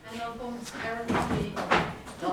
En dan komt ergens die dan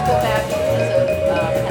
go back as a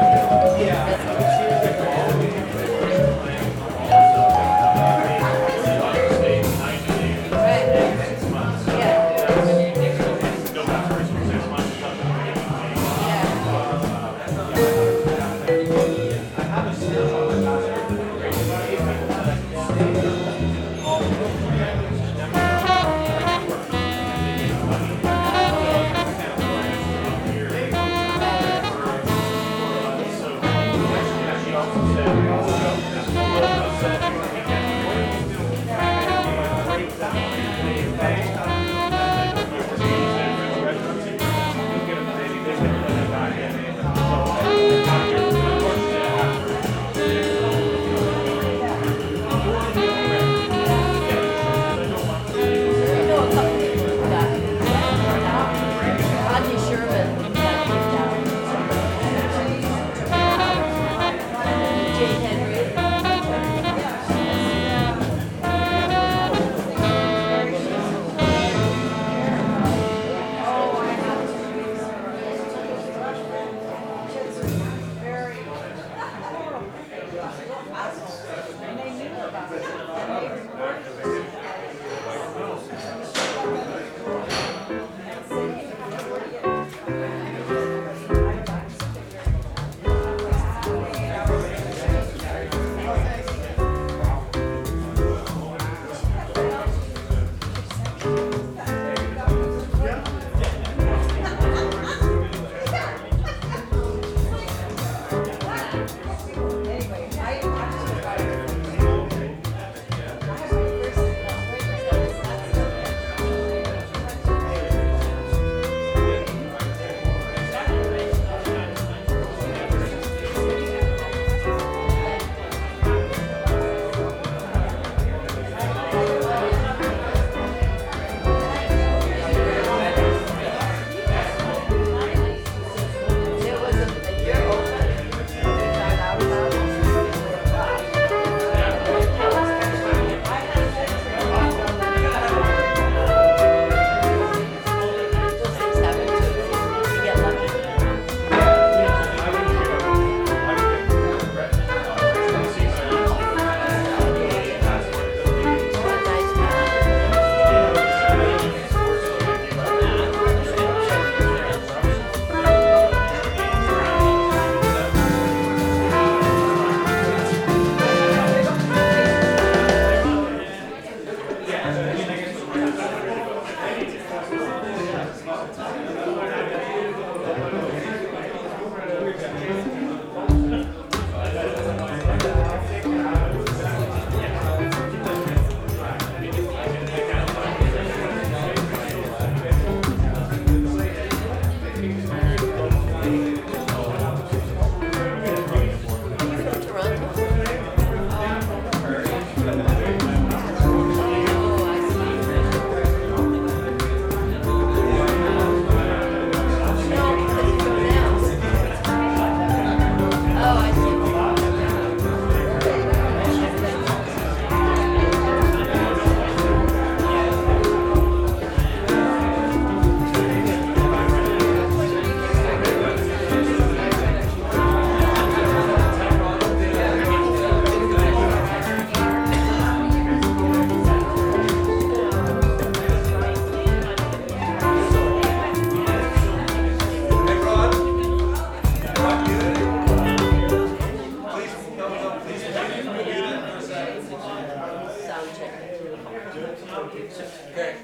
Okay.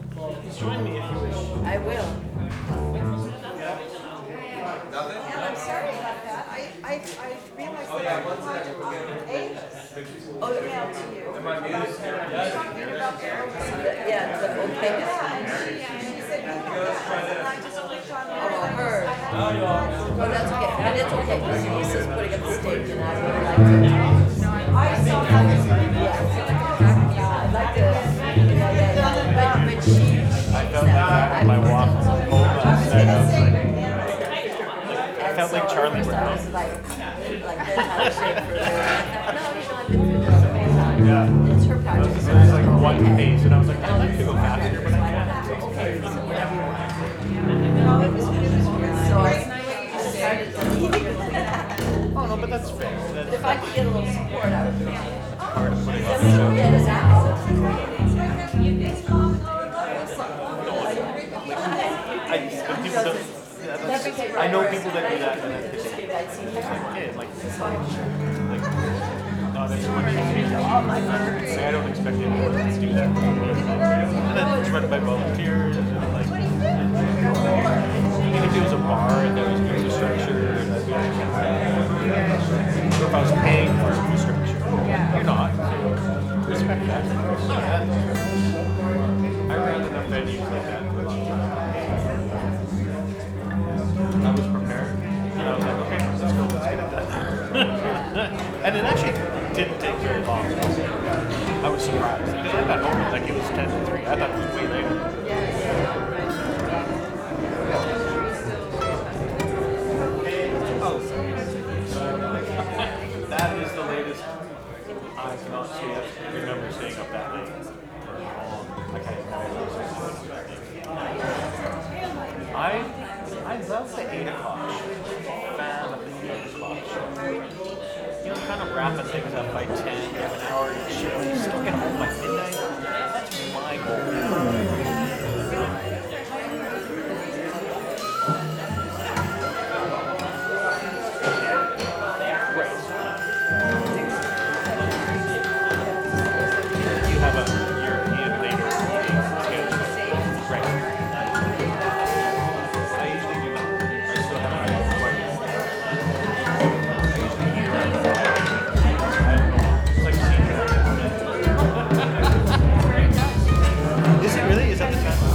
Join me if you wish. I will. Nothing? Yeah, I'm sorry about that. I realized that I wanted Oh, email to you. Am I muted? Talking about the yeah, the okay. Yeah, and she said, you know, that, and I just clicked on it. Oh, her. No, you are. Oh, that's okay. And it's okay because Lisa's putting up the stake and I would like to. I saw that. Yeah, I'd like to. But she. I felt that on my walk home last night. I felt like Charlie Brown. I Brown. was like that's how to shape for her. No, I've been through this so many times. Yeah. It's her project. It was like one page, and I was like, I'd like to go faster, but I can't. Okay, so whatever you want. So I but that's fair. That's If I could get a little support, I would be. part of putting on the Doesn't show. get us out. But people don't, yeah, that's, I know people that do that, and then they say, it's like, hey, like, no, that's what you do. I don't expect anyone to do that. And then it's run by volunteers, and like, even if it was a bar and there was infrastructure, and that'd be like, or if I was paying for infrastructure, you're not. So respect that. I ran enough venues like that for a long time. I was prepared, and I was like, okay, let's go, let's get it done. And it actually didn't take very long. I was surprised. Because I got home and like it was 10 to 3. I thought it was way later. That is the latest. I cannot see it. I remember staying up that late. Like I love the 8 o'clock. Fan of the 8 o'clock show. You know, kind of wrapping things up by 10, you have an hour to chill, you still get home by midnight. That's my goal. You have a European later meeting schedule. Right. I usually do not. I still haven't quite yet. It's like is it really? Is that the time?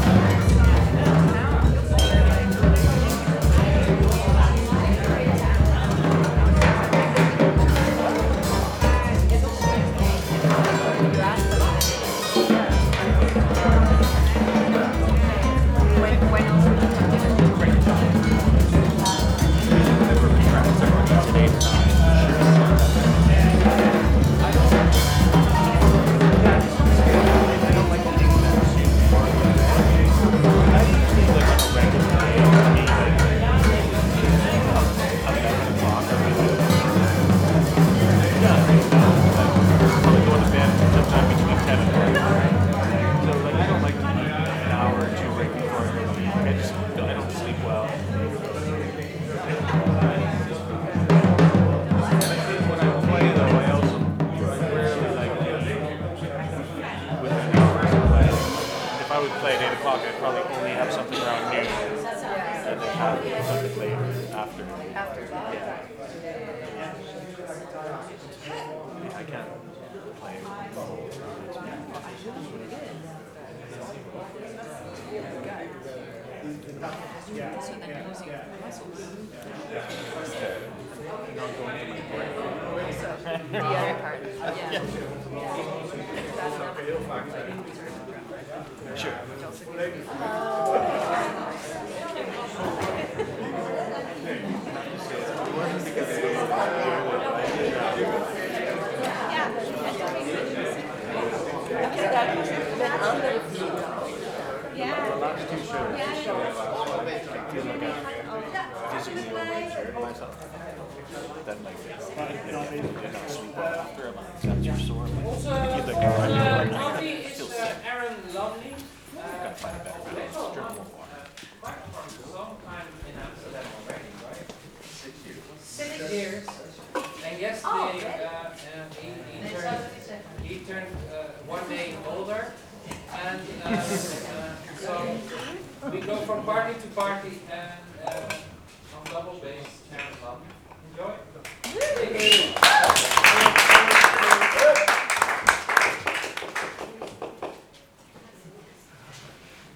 I'd probably only have something around noon and then have something later after. Yeah. I can't play. So then you're losing muscles. Not going to my brain. The other part. Yeah. Sure. Yeah. The last two shows, I feel like I physically overexerted myself. Then like, did not sleep well after. I'm like, that's your sore. Coffee is Aaron Lovely. Gotta find a better way to drink more water. Sometime in Amsterdam already, right? 6 years. And yesterday he turned 1 day older. And so we go from party to party and on double bass, Aaron Lovely.